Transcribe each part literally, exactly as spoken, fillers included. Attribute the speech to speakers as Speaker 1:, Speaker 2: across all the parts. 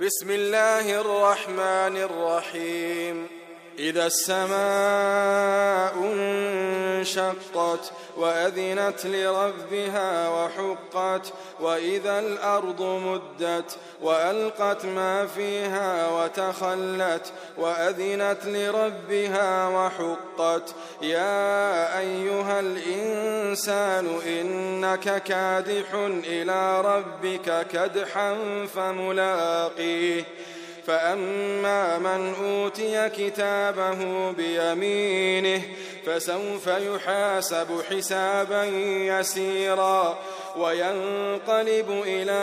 Speaker 1: بسم الله الرحمن الرحيم إذا السماء انشقت وأذنت لربها وحقت وإذا الأرض مدت وألقت ما فيها وتخلت وأذنت لربها وحقت يا أيها الإنسان إنك كادح إلى ربك كدحا فملاقيه فأما من أوتي كتابه بيمينه فسوف يحاسب حسابا يسيرا وينقلب إلى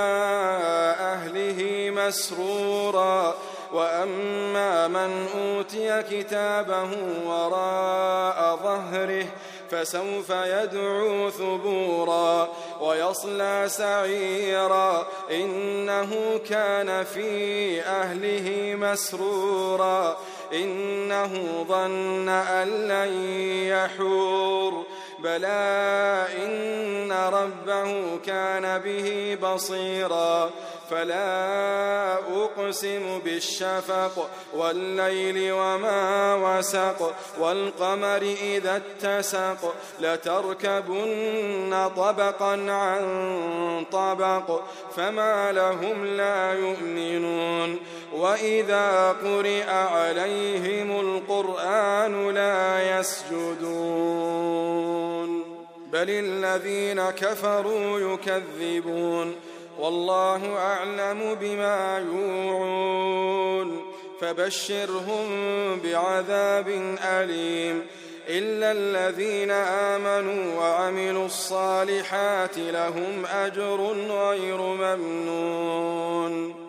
Speaker 1: أهله مسرورا وأما من أوتي كتابه وراء ظهره فسوف يدعو ثبورا ويصلى سعيرا إنه كان في أهله مسرورا إنه ظن أن لن يحور بلى إن ربه كان به بصيرا فلا أقسم بالشفق والليل وما وسق والقمر إذا اتسق لتركبن طبقا عن طبق فما لهم لا يؤمنون وإذا قرئ عليهم القرآن لا يسجدون بل الذين كفروا يكذبون والله أعلم بما يوعون فبشرهم بعذاب أليم إلا الذين آمنوا وعملوا الصالحات لهم أجر غير ممنون